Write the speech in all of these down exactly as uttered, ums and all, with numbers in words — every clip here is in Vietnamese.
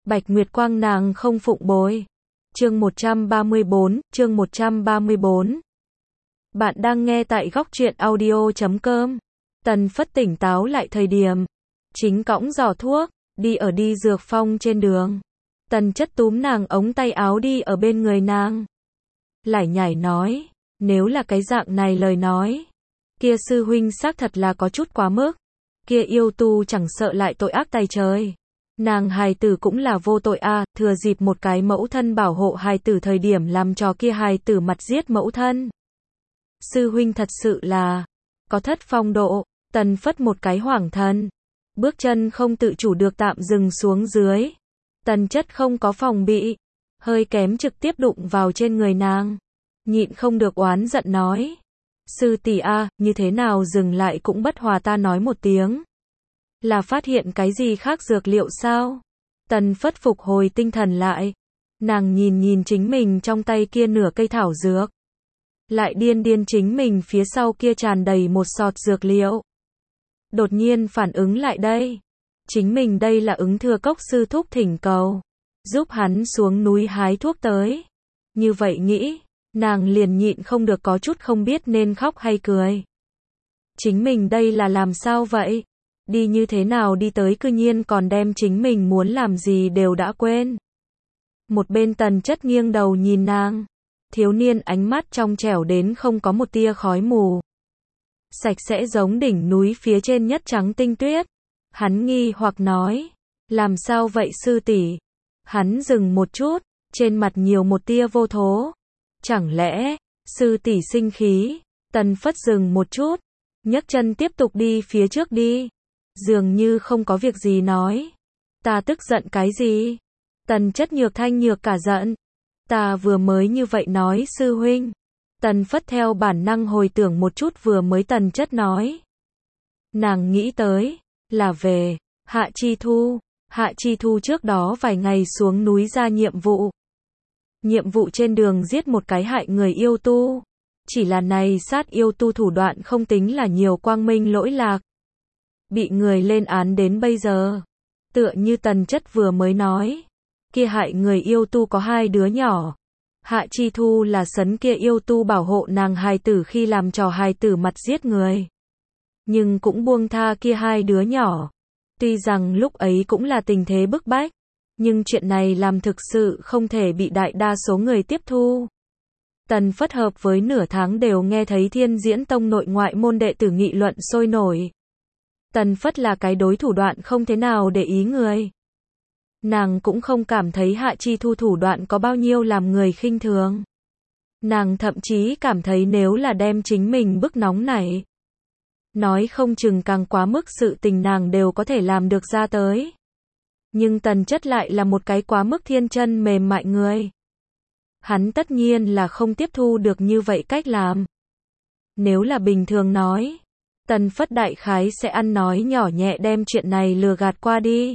Bạch Nguyệt Quang nàng không phụng bồi. Chương một trăm ba mươi bốn, chương một trăm ba mươi bốn. Bạn đang nghe tại góc truyện audio chấm com. Tần Phất tỉnh táo lại thời điểm chính cõng giỏ thuốc, đi ở đi dược phong trên đường. Tần Chất túm nàng ống tay áo đi ở bên người nàng. Lải nhải nói, nếu là cái dạng này lời nói, kia sư huynh xác thật là có chút quá mức. Kia yêu tu chẳng sợ lại tội ác tày trời. Nàng hài tử cũng là vô tội a, à, thừa dịp một cái mẫu thân bảo hộ hài tử thời điểm làm cho kia hài tử mặt giết mẫu thân. Sư huynh thật sự là có thất phong độ. Tần Phất một cái hoảng thần, bước chân không tự chủ được tạm dừng xuống dưới. Tần Chất không có phòng bị, hơi kém trực tiếp đụng vào trên người nàng, nhịn không được oán giận nói, sư tỷ a, à, như thế nào dừng lại cũng bất hòa ta nói một tiếng. Là phát hiện cái gì khác dược liệu sao? Tần Phất phục hồi tinh thần lại, nàng nhìn nhìn chính mình trong tay kia nửa cây thảo dược, lại điên điên chính mình phía sau kia tràn đầy một sọt dược liệu. Đột nhiên phản ứng lại đây, chính mình đây là ứng thừa cốc sư thúc thỉnh cầu, giúp hắn xuống núi hái thuốc tới. Như vậy nghĩ, nàng liền nhịn không được có chút không biết nên khóc hay cười. Chính mình đây là làm sao vậy? Đi như thế nào đi tới cư nhiên còn đem chính mình muốn làm gì đều đã quên. Một bên Tần Chất nghiêng đầu nhìn nàng, thiếu niên ánh mắt trong trẻo đến không có một tia khói mù, sạch sẽ giống đỉnh núi phía trên nhất trắng tinh tuyết. Hắn nghi hoặc nói, làm sao vậy sư tỷ? Hắn dừng một chút, trên mặt nhiều một tia vô thố. Chẳng lẽ sư tỷ sinh khí? Tần Phất dừng một chút, nhấc chân tiếp tục đi phía trước đi, dường như không có việc gì nói. Ta tức giận cái gì? Tần Chất nhược thanh nhược cả giận. Ta vừa mới như vậy nói sư huynh. Tần Phất theo bản năng hồi tưởng một chút vừa mới Tần Chất nói. Nàng nghĩ tới là về Hạ Chi Thu. Hạ Chi Thu trước đó vài ngày xuống núi ra nhiệm vụ. Nhiệm vụ trên đường giết một cái hại người yêu tu. Chỉ là này sát yêu tu thủ đoạn không tính là nhiều quang minh lỗi lạc, bị người lên án đến bây giờ. Tựa như Tần Chất vừa mới nói, kia hại người yêu tu có hai đứa nhỏ. Hạ Chi Thu là sấn kia yêu tu bảo hộ nàng hài tử khi làm trò hài tử mặt giết người, nhưng cũng buông tha kia hai đứa nhỏ. Tuy rằng lúc ấy cũng là tình thế bức bách, nhưng chuyện này làm thực sự không thể bị đại đa số người tiếp thu. Tần Phất hợp với nửa tháng đều nghe thấy Thiên Diễn Tông nội ngoại môn đệ tử nghị luận sôi nổi. Tần Phất là cái đối thủ đoạn không thế nào để ý người. Nàng cũng không cảm thấy Hạ Chi Thu thủ đoạn có bao nhiêu làm người khinh thường. Nàng thậm chí cảm thấy nếu là đem chính mình bức nóng này, nói không chừng càng quá mức sự tình nàng đều có thể làm được ra tới. Nhưng Tần Chất lại là một cái quá mức thiên chân mềm mại người. Hắn tất nhiên là không tiếp thu được như vậy cách làm. Nếu là bình thường nói, Tần Phất đại khái sẽ ăn nói nhỏ nhẹ đem chuyện này lừa gạt qua đi.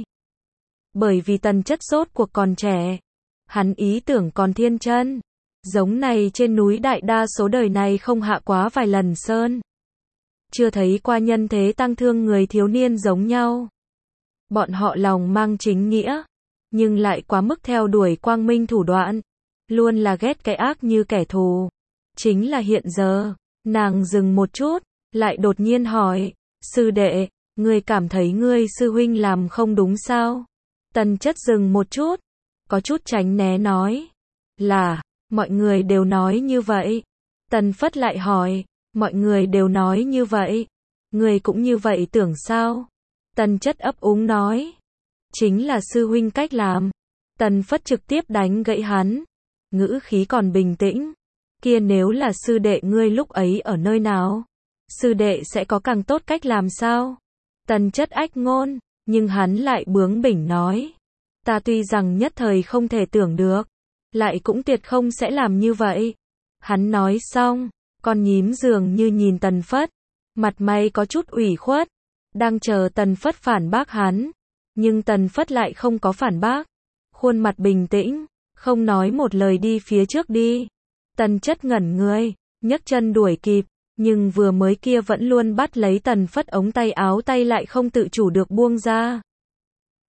Bởi vì Tần Chất rốt cuộc còn trẻ, hắn ý tưởng còn thiên chân. Giống này trên núi đại đa số đời này không hạ quá vài lần sơn, chưa thấy qua nhân thế tăng thương người thiếu niên giống nhau. Bọn họ lòng mang chính nghĩa, nhưng lại quá mức theo đuổi quang minh thủ đoạn, luôn là ghét cái ác như kẻ thù. Chính là hiện giờ, nàng dừng một chút, lại đột nhiên hỏi, sư đệ, ngươi cảm thấy ngươi sư huynh làm không đúng sao? Tần Chất dừng một chút, có chút tránh né nói, là, mọi người đều nói như vậy. Tần Phất lại hỏi, mọi người đều nói như vậy, ngươi cũng như vậy tưởng sao? Tần Chất ấp úng nói, chính là sư huynh cách làm. Tần Phất trực tiếp đánh gãy hắn, ngữ khí còn bình tĩnh, kia nếu là sư đệ ngươi lúc ấy ở nơi nào, sư đệ sẽ có càng tốt cách làm sao? Tần Chất ách ngôn, nhưng hắn lại bướng bỉnh nói, ta tuy rằng nhất thời không thể tưởng được, lại cũng tuyệt không sẽ làm như vậy. Hắn nói xong, con nhím dường như nhìn Tần Phất, mặt mày có chút ủy khuất, đang chờ Tần Phất phản bác hắn, nhưng Tần Phất lại không có phản bác, khuôn mặt bình tĩnh, không nói một lời đi phía trước đi. Tần Chất ngẩn người, nhấc chân đuổi kịp, nhưng vừa mới kia vẫn luôn bắt lấy Tần Phất ống tay áo tay lại không tự chủ được buông ra.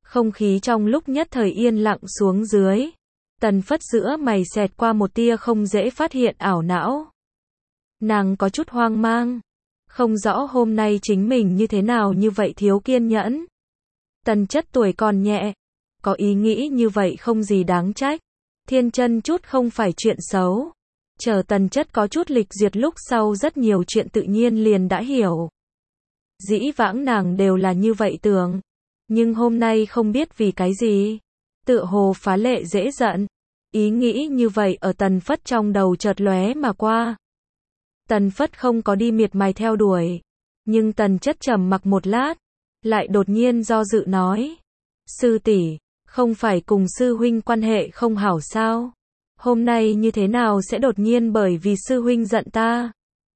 Không khí trong lúc nhất thời yên lặng xuống dưới. Tần Phất giữa mày xẹt qua một tia không dễ phát hiện ảo não. Nàng có chút hoang mang. Không rõ hôm nay chính mình như thế nào như vậy thiếu kiên nhẫn. Tần Chất tuổi còn nhẹ. Có ý nghĩ như vậy không gì đáng trách. Thiên chân chút không phải chuyện xấu. Chờ Tần Chất có chút lịch duyệt lúc sau rất nhiều chuyện tự nhiên liền đã hiểu. Dĩ vãng nàng đều là như vậy tưởng. Nhưng hôm nay không biết vì cái gì. Tựa hồ phá lệ dễ giận. Ý nghĩ như vậy ở Tần Phất trong đầu chợt lóe mà qua. Tần Phất không có đi miệt mài theo đuổi. Nhưng Tần Chất trầm mặc một lát. Lại đột nhiên do dự nói. Sư tỷ, không phải cùng sư huynh quan hệ không hảo sao? Hôm nay như thế nào sẽ đột nhiên bởi vì sư huynh giận ta?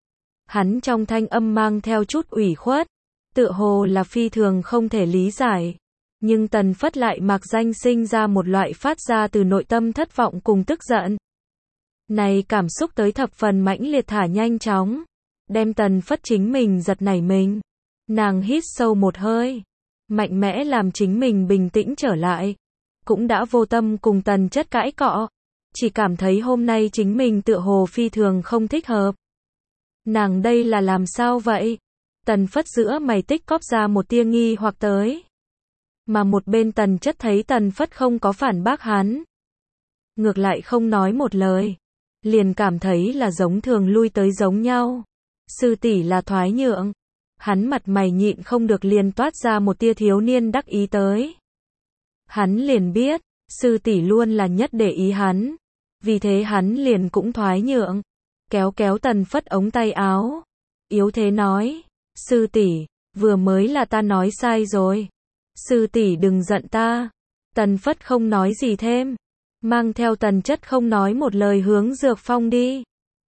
Hắn trong thanh âm mang theo chút ủy khuất. Tựa hồ là phi thường không thể lý giải. Nhưng Tần Phất lại mặc danh sinh ra một loại phát ra từ nội tâm thất vọng cùng tức giận. Này cảm xúc tới thập phần mãnh liệt thả nhanh chóng. Đem Tần Phất chính mình giật nảy mình. Nàng hít sâu một hơi. Mạnh mẽ làm chính mình bình tĩnh trở lại. Cũng đã vô tâm cùng Tần Chất cãi cọ. Chỉ cảm thấy hôm nay chính mình tựa hồ phi thường không thích hợp. Nàng đây là làm sao vậy? Tần Phất giữa mày tích cóp ra một tia nghi hoặc tới. Mà một bên Tần Chất thấy Tần Phất không có phản bác hắn. Ngược lại không nói một lời. Liền cảm thấy là giống thường lui tới giống nhau. Sư tỷ là thoái nhượng. Hắn mặt mày nhịn không được liền toát ra một tia thiếu niên đắc ý tới. Hắn liền biết, sư tỷ luôn là nhất để ý hắn. Vì thế hắn liền cũng thoái nhượng. Kéo kéo Tần Phất ống tay áo. Yếu thế nói. Sư tỷ, vừa mới là ta nói sai rồi. Sư tỷ đừng giận ta. Tần Phất không nói gì thêm. Mang theo Tần Chất không nói một lời hướng dược phong đi.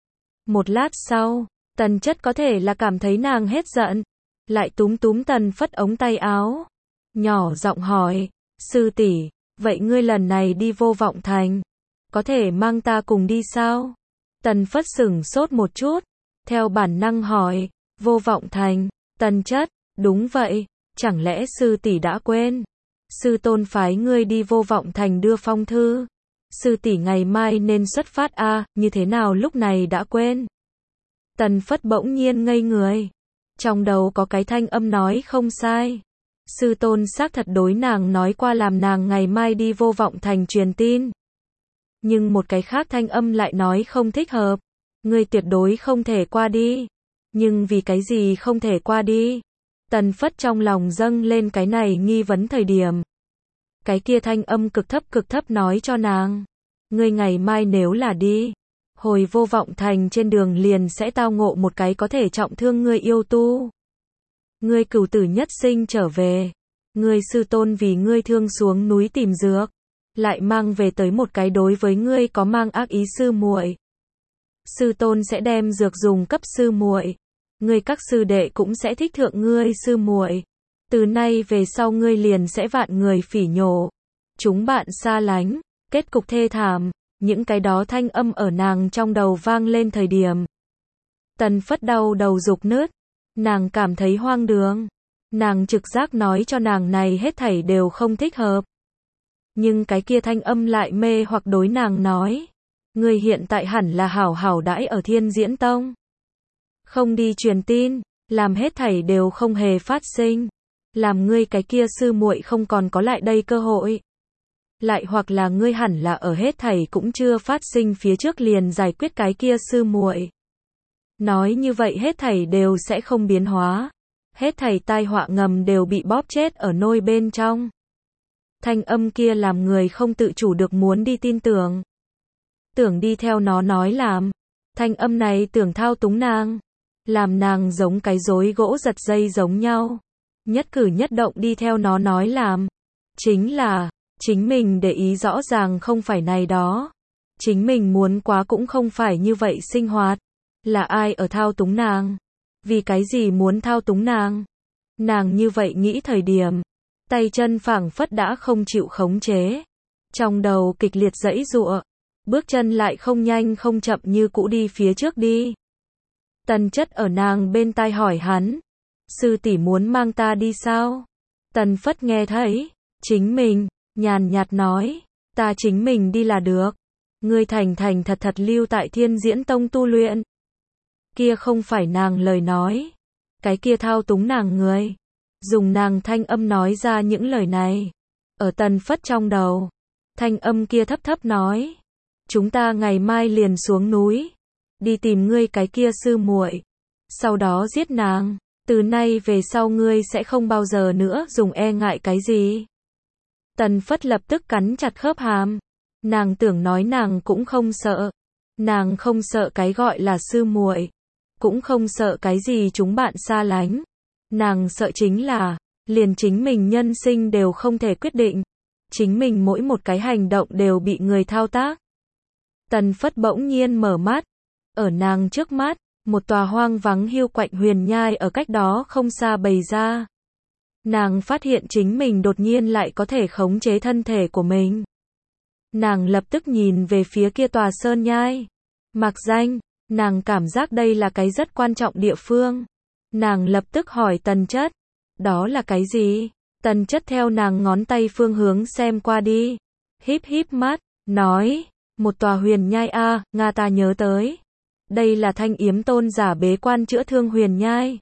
Một lát sau, Tần Chất có thể là cảm thấy nàng hết giận. Lại túm túm Tần Phất ống tay áo. Nhỏ giọng hỏi. Sư tỷ, vậy ngươi lần này đi Vô Vọng Thành. Có thể mang ta cùng đi sao? Tần Phất sửng sốt một chút. Theo bản năng hỏi. Vô Vọng Thành. Tần Chất, đúng vậy. Chẳng lẽ sư tỷ đã quên? Sư tôn phái ngươi đi Vô Vọng Thành đưa phong thư. Sư tỷ ngày mai nên xuất phát a, à, như thế nào lúc này đã quên? Tần Phất bỗng nhiên ngây người. Trong đầu có cái thanh âm nói không sai. Sư tôn xác thật đối nàng nói qua làm nàng ngày mai đi Vô Vọng Thành truyền tin. Nhưng một cái khác thanh âm lại nói không thích hợp. Ngươi tuyệt đối không thể qua đi. Nhưng vì cái gì không thể qua đi? Tần Phất trong lòng dâng lên cái này nghi vấn thời điểm. Cái kia thanh âm cực thấp cực thấp nói cho nàng. Ngươi ngày mai nếu là đi. Hồi Vô Vọng Thành trên đường liền sẽ tao ngộ một cái có thể trọng thương ngươi yêu tu. Ngươi cửu tử nhất sinh trở về. Ngươi sư tôn vì ngươi thương xuống núi tìm dược. Lại mang về tới một cái đối với ngươi có mang ác ý sư muội. Sư tôn sẽ đem dược dùng cấp sư muội. Ngươi các sư đệ cũng sẽ thích thượng ngươi sư muội. Từ nay về sau ngươi liền sẽ vạn người phỉ nhổ. Chúng bạn xa lánh. Kết cục thê thảm. Những cái đó thanh âm ở nàng trong đầu vang lên thời điểm. Tần Phất đau đầu rục nứt. Nàng cảm thấy hoang đường. Nàng trực giác nói cho nàng này hết thảy đều không thích hợp. Nhưng cái kia thanh âm lại mê hoặc đối nàng nói. Ngươi hiện tại hẳn là hảo hảo đãi ở Thiên Diễn Tông. Không đi truyền tin, làm hết thảy đều không hề phát sinh. Làm ngươi cái kia sư muội không còn có lại đây cơ hội. Lại hoặc là ngươi hẳn là ở hết thảy cũng chưa phát sinh phía trước liền giải quyết cái kia sư muội. Nói như vậy hết thảy đều sẽ không biến hóa. Hết thảy tai họa ngầm đều bị bóp chết ở nôi bên trong. Thanh âm kia làm người không tự chủ được muốn đi tin tưởng. Tưởng đi theo nó nói làm. Thanh âm này tưởng thao túng nàng. Làm nàng giống cái rối gỗ giật dây giống nhau. Nhất cử nhất động đi theo nó nói làm. Chính là, chính mình để ý rõ ràng không phải này đó. Chính mình muốn quá cũng không phải như vậy sinh hoạt. Là ai ở thao túng nàng? Vì cái gì muốn thao túng nàng? Nàng như vậy nghĩ thời điểm. Tay chân phảng phất đã không chịu khống chế. Trong đầu kịch liệt giãy giụa. Bước chân lại không nhanh không chậm như cũ đi phía trước đi. Tần Chất ở nàng bên tai hỏi hắn. Sư tỷ muốn mang ta đi sao? Tần Phất nghe thấy. Chính mình, nhàn nhạt nói, ta chính mình đi là được. Ngươi thành thành thật thật lưu tại Thiên Diễn Tông tu luyện. Kia không phải nàng lời nói. Cái kia thao túng nàng người. Dùng nàng thanh âm nói ra những lời này. Ở Tần Phất trong đầu. Thanh âm kia thấp thấp nói. Chúng ta ngày mai liền xuống núi. Đi tìm ngươi cái kia sư muội. Sau đó giết nàng. Từ nay về sau ngươi sẽ không bao giờ nữa dùng e ngại cái gì. Tần Phất lập tức cắn chặt khớp hàm. Nàng tưởng nói nàng cũng không sợ. Nàng không sợ cái gọi là sư muội. Cũng không sợ cái gì chúng bạn xa lánh. Nàng sợ chính là, liền chính mình nhân sinh đều không thể quyết định. Chính mình mỗi một cái hành động đều bị người thao tác. Tần Phất bỗng nhiên mở mắt. Ở nàng trước mắt, một tòa hoang vắng hiu quạnh huyền nhai ở cách đó không xa bày ra. Nàng phát hiện chính mình đột nhiên lại có thể khống chế thân thể của mình. Nàng lập tức nhìn về phía kia tòa sơn nhai. Mặc danh, nàng cảm giác đây là cái rất quan trọng địa phương. Nàng lập tức hỏi Tần Chất. Đó là cái gì? Tần Chất theo nàng ngón tay phương hướng xem qua đi. Híp híp mắt, nói. Một tòa huyền nhai a, Nga ta nhớ tới. Đây là Thanh Yếm tôn giả bế quan chữa thương huyền nhai.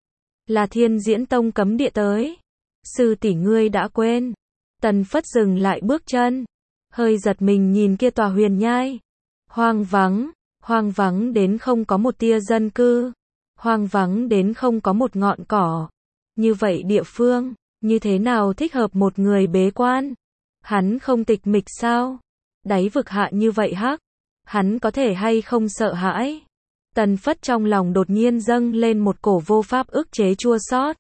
Là Thiên Diễn Tông cấm địa tới. Sư tỷ ngươi đã quên. Tần Phất dừng lại bước chân. Hơi giật mình nhìn kia tòa huyền nhai. Hoang vắng. Hoang vắng đến không có một tia dân cư. Hoang vắng đến không có một ngọn cỏ. Như vậy địa phương, như thế nào thích hợp một người bế quan? Hắn không tịch mịch sao? Đáy vực hạ như vậy hắc. Hắn có thể hay không sợ hãi? Tần Phất trong lòng đột nhiên dâng lên một cổ vô pháp ức chế chua xót.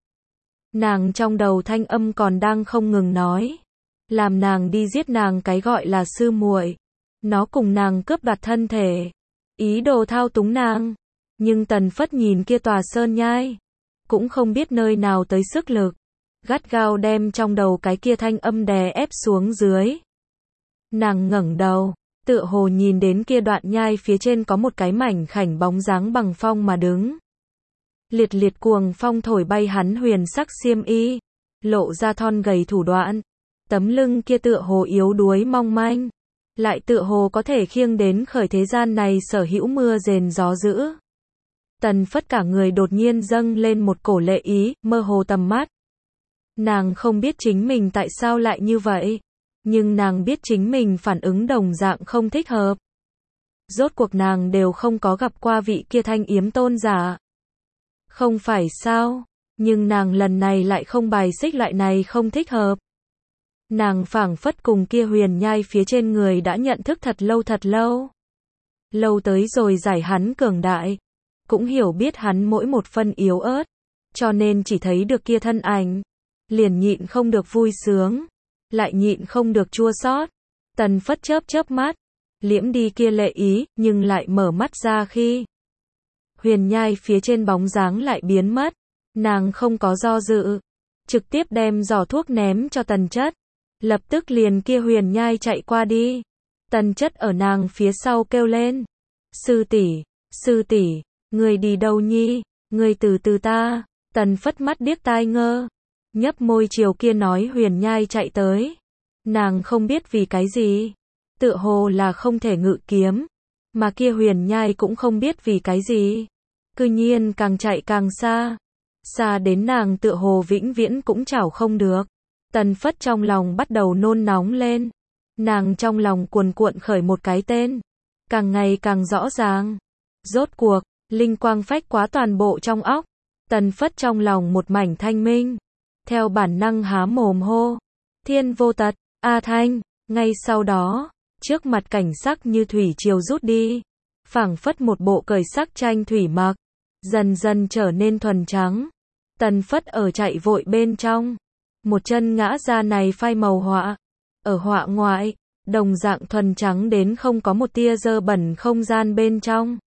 Nàng trong đầu thanh âm còn đang không ngừng nói. Làm nàng đi giết nàng cái gọi là sư muội. Nó cùng nàng cướp đoạt thân thể. Ý đồ thao túng nàng. Nhưng Tần Phất nhìn kia tòa sơn nhai. Cũng không biết nơi nào tới sức lực. Gắt gao đem trong đầu cái kia thanh âm đè ép xuống dưới. Nàng ngẩng đầu. Tựa hồ nhìn đến kia đoạn nhai phía trên có một cái mảnh khảnh bóng dáng bằng phong mà đứng. Liệt liệt cuồng phong thổi bay hắn huyền sắc xiêm y. Lộ ra thon gầy thủ đoạn. Tấm lưng kia tựa hồ yếu đuối mong manh. Lại tựa hồ có thể khiêng đến khởi thế gian này sở hữu mưa rền gió dữ. Tần Phất cả người đột nhiên dâng lên một cổ lệ ý, mơ hồ tầm mắt. Nàng không biết chính mình tại sao lại như vậy. Nhưng nàng biết chính mình phản ứng đồng dạng không thích hợp. Rốt cuộc nàng đều không có gặp qua vị kia Thanh Yếm tôn giả. Không phải sao, nhưng nàng lần này lại không bài xích loại này không thích hợp. Nàng phảng phất cùng kia huyền nhai phía trên người đã nhận thức thật lâu thật lâu. Lâu tới rồi giải hắn cường đại. Cũng hiểu biết hắn mỗi một phân yếu ớt. Cho nên chỉ thấy được kia thân ảnh. Liền nhịn không được vui sướng. Lại nhịn không được chua xót. Tần Phất chớp chớp mắt. Liễm đi kia lệ ý, nhưng lại mở mắt ra khi. Huyền nhai phía trên bóng dáng lại biến mất. Nàng không có do dự. Trực tiếp đem giỏ thuốc ném cho Tần Chất. Lập tức liền kia huyền nhai chạy qua đi. Tần Chất ở nàng phía sau kêu lên. Sư tỷ, sư tỷ, người đi đâu nhi, người từ từ ta. Tần Phất mắt điếc tai ngơ. Nhấp môi chiều kia nói huyền nhai chạy tới. Nàng không biết vì cái gì. Tựa hồ là không thể ngự kiếm. Mà kia huyền nhai cũng không biết vì cái gì. Cư nhiên càng chạy càng xa. Xa đến nàng tựa hồ vĩnh viễn cũng chảo không được. Tần Phất trong lòng bắt đầu nôn nóng lên. Nàng trong lòng cuồn cuộn khởi một cái tên. Càng ngày càng rõ ràng. Rốt cuộc, linh quang phách quá toàn bộ trong óc. Tần Phất trong lòng một mảnh thanh minh. Theo bản năng há mồm hô. Thiên vô tật, A Thanh. Ngay sau đó, trước mặt cảnh sắc như thủy triều rút đi. Phảng phất một bộ cởi sắc tranh thủy mặc. Dần dần trở nên thuần trắng. Tần Phất ở chạy vội bên trong. Một chân ngã ra này phai màu họa. Ở họa ngoại, đồng dạng thuần trắng đến không có một tia dơ bẩn không gian bên trong.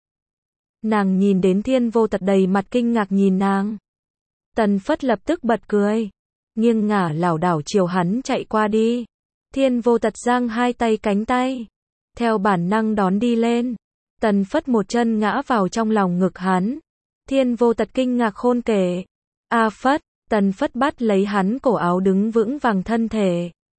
Nàng nhìn đến Thiên vô tật đầy mặt kinh ngạc nhìn nàng. Tần Phất lập tức bật cười. Nghiêng ngả lảo đảo chiều hắn chạy qua đi. Thiên vô tật giang hai tay cánh tay. Theo bản năng đón đi lên. Tần Phất một chân ngã vào trong lòng ngực hắn. Thiên vô tật kinh ngạc khôn kể. A Phất, Tần Phất bắt lấy hắn cổ áo đứng vững vàng thân thể.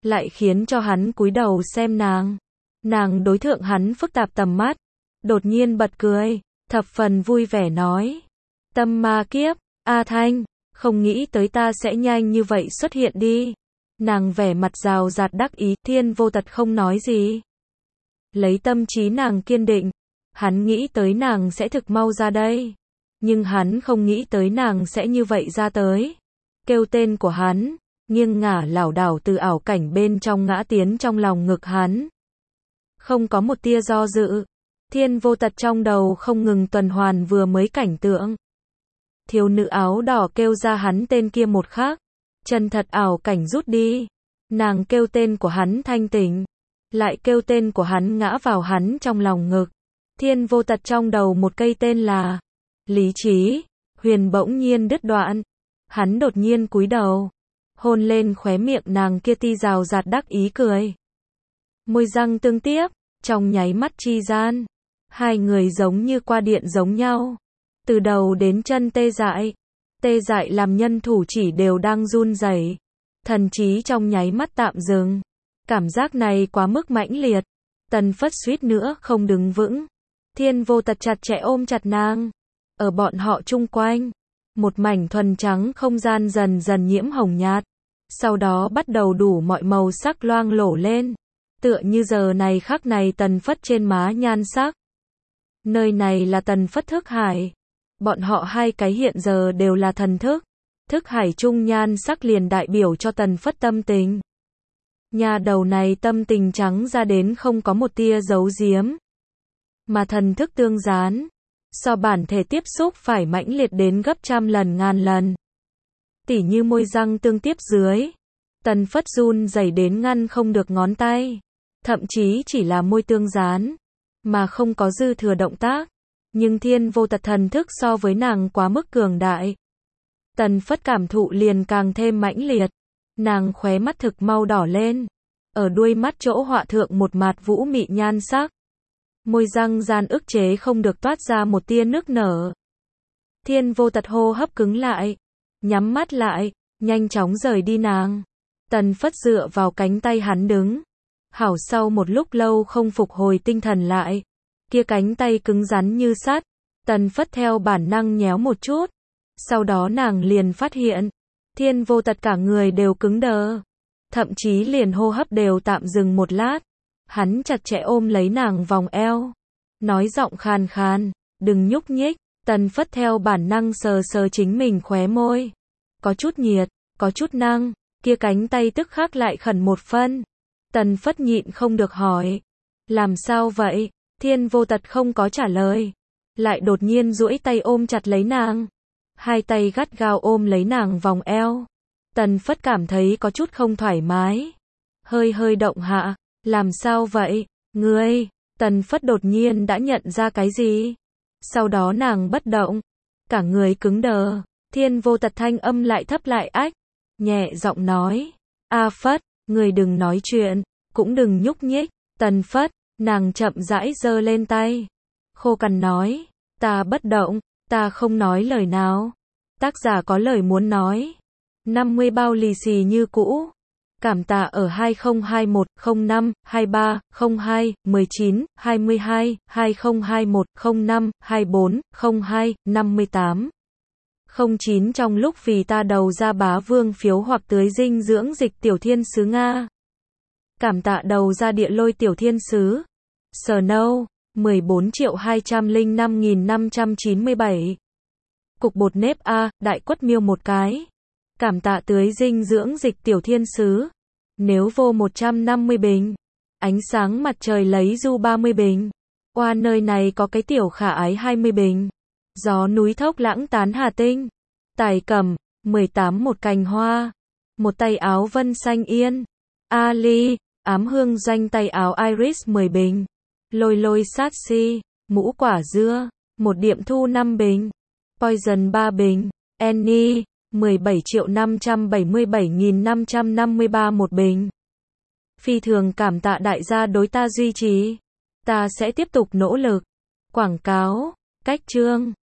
lại khiến cho hắn cúi đầu xem nàng. Nàng đối thượng hắn phức tạp tầm mắt, đột nhiên bật cười, thập phần vui vẻ nói. Tâm ma kiếp, A Thanh, không nghĩ tới ta sẽ nhanh như vậy xuất hiện đi. Nàng vẻ mặt rào rạt đắc ý, Thiên Vô Tật không nói gì. Lấy tâm trí nàng kiên định, hắn nghĩ tới nàng sẽ thực mau ra đây. Nhưng hắn không nghĩ tới nàng sẽ như vậy ra tới. Kêu tên của hắn, nghiêng ngả lảo đảo từ ảo cảnh bên trong ngã tiến trong lòng ngực hắn. Không có một tia do dự, Thiên Vô Tật trong đầu không ngừng tuần hoàn vừa mới cảnh tượng. Thiếu nữ áo đỏ kêu ra hắn tên kia một khắc, chân thật ảo cảnh rút đi. Nàng kêu tên của hắn thanh tỉnh, lại kêu tên của hắn ngã vào hắn trong lòng ngực. Thiên Vô Tật trong đầu một cây tên là lý trí, huyền bỗng nhiên đứt đoạn. Hắn đột nhiên cúi đầu, hôn lên khóe miệng nàng kia ti rào rạt đắc ý cười. Môi răng tương tiếp, trong nháy mắt chi gian, hai người giống như qua điện giống nhau. Từ đầu đến chân tê dại, tê dại làm nhân thủ chỉ đều đang run rẩy, thần trí trong nháy mắt tạm dừng. Cảm giác này quá mức mãnh liệt, Tần Phất suýt nữa không đứng vững. Thiên Vô Tật chặt chẽ ôm chặt nàng, ở bọn họ chung quanh, một mảnh thuần trắng không gian dần dần nhiễm hồng nhạt, sau đó bắt đầu đủ mọi màu sắc loang lổ lên, tựa như giờ này khắc này Tần Phất trên má nhan sắc. Nơi này là Tần Phất thức hải, bọn họ hai cái hiện giờ đều là thần thức, thức hải chung nhan sắc liền đại biểu cho Tần Phất tâm tình. Nhà đầu này tâm tình trắng ra đến không có một tia giấu giếm, mà thần thức tương gián, so bản thể tiếp xúc phải mãnh liệt đến gấp trăm lần ngàn lần. Tỉ như môi răng tương tiếp dưới, Tần Phất run rẩy đến ngăn không được ngón tay, thậm chí chỉ là môi tương gián, mà không có dư thừa động tác. Nhưng Thiên Vô Tật thần thức so với nàng quá mức cường đại, Tần Phất cảm thụ liền càng thêm mãnh liệt. Nàng khóe mắt thực mau đỏ lên, ở đuôi mắt chỗ họa thượng một mạt vũ mị nhan sắc. Môi răng gian ức chế không được toát ra một tia nước nở. Thiên Vô Tật hô hấp cứng lại, nhắm mắt lại, nhanh chóng rời đi nàng. Tần Phất dựa vào cánh tay hắn đứng, hảo sau một lúc lâu không phục hồi tinh thần lại. Kia cánh tay cứng rắn như sắt, Tần Phất theo bản năng nhéo một chút. Sau đó nàng liền phát hiện, Thiên Vô Tật cả người đều cứng đờ, thậm chí liền hô hấp đều tạm dừng một lát. Hắn chặt chẽ ôm lấy nàng vòng eo, nói giọng khàn khàn, đừng nhúc nhích. Tần Phất theo bản năng sờ sờ chính mình khóe môi, có chút nhiệt, có chút năng, kia cánh tay tức khắc lại khẩn một phân. Tần Phất nhịn không được hỏi, làm sao vậy? Thiên Vô Tật không có trả lời, lại đột nhiên duỗi tay ôm chặt lấy nàng, hai tay gắt gao ôm lấy nàng vòng eo. Tần Phất cảm thấy có chút không thoải mái, hơi hơi động hạ. Làm sao vậy, ngươi? Tần Phất đột nhiên đã nhận ra cái gì. Sau đó nàng bất động, cả người cứng đờ. Thiên Vô Tật thanh âm lại thấp lại ách, nhẹ giọng nói, A Phất, ngươi đừng nói chuyện, cũng đừng nhúc nhích. Tần Phất, nàng chậm rãi giơ lên tay, khô cằn nói, ta bất động, ta không nói lời nào. Tác giả có lời muốn nói. năm mươi bao lì xì như cũ. Cảm tạ ở hai không hai một không năm hai ba không hai mười chín hai mươi hai hai không hai một không năm hai bốn không hai năm mươi tám không chín trong lúc vì ta đầu ra bá vương phiếu hoặc tưới dinh dưỡng dịch tiểu thiên sứ Nga. Cảm tạ đầu ra địa lôi tiểu thiên sứ. Sở nâu, mười bốn triệu hai trăm lẻ năm nghìn năm trăm chín mươi bảy. Cục bột nếp A, đại quất miêu một cái. Cảm tạ tưới dinh dưỡng dịch tiểu thiên sứ. Nếu vô một trăm năm mươi bình. Ánh sáng mặt trời lấy du ba mươi bình. Qua nơi này có cái tiểu khả ái hai mươi bình. Gió núi thốc lãng tán Hà Tinh. Tài cầm, mười tám một cành hoa. Một tay áo vân xanh yên. Ali, ám hương doanh tay áo Iris mười bình. Lôi lôi sát si, mũ quả dưa, một điệm thu năm bình. Poison ba bình. Annie, mười bảy triệu năm trăm bảy mươi bảy nghìn năm trăm năm mươi ba một bình. Phi thường cảm tạ đại gia đối ta duy trì. Ta sẽ tiếp tục nỗ lực. Quảng cáo, cách chương.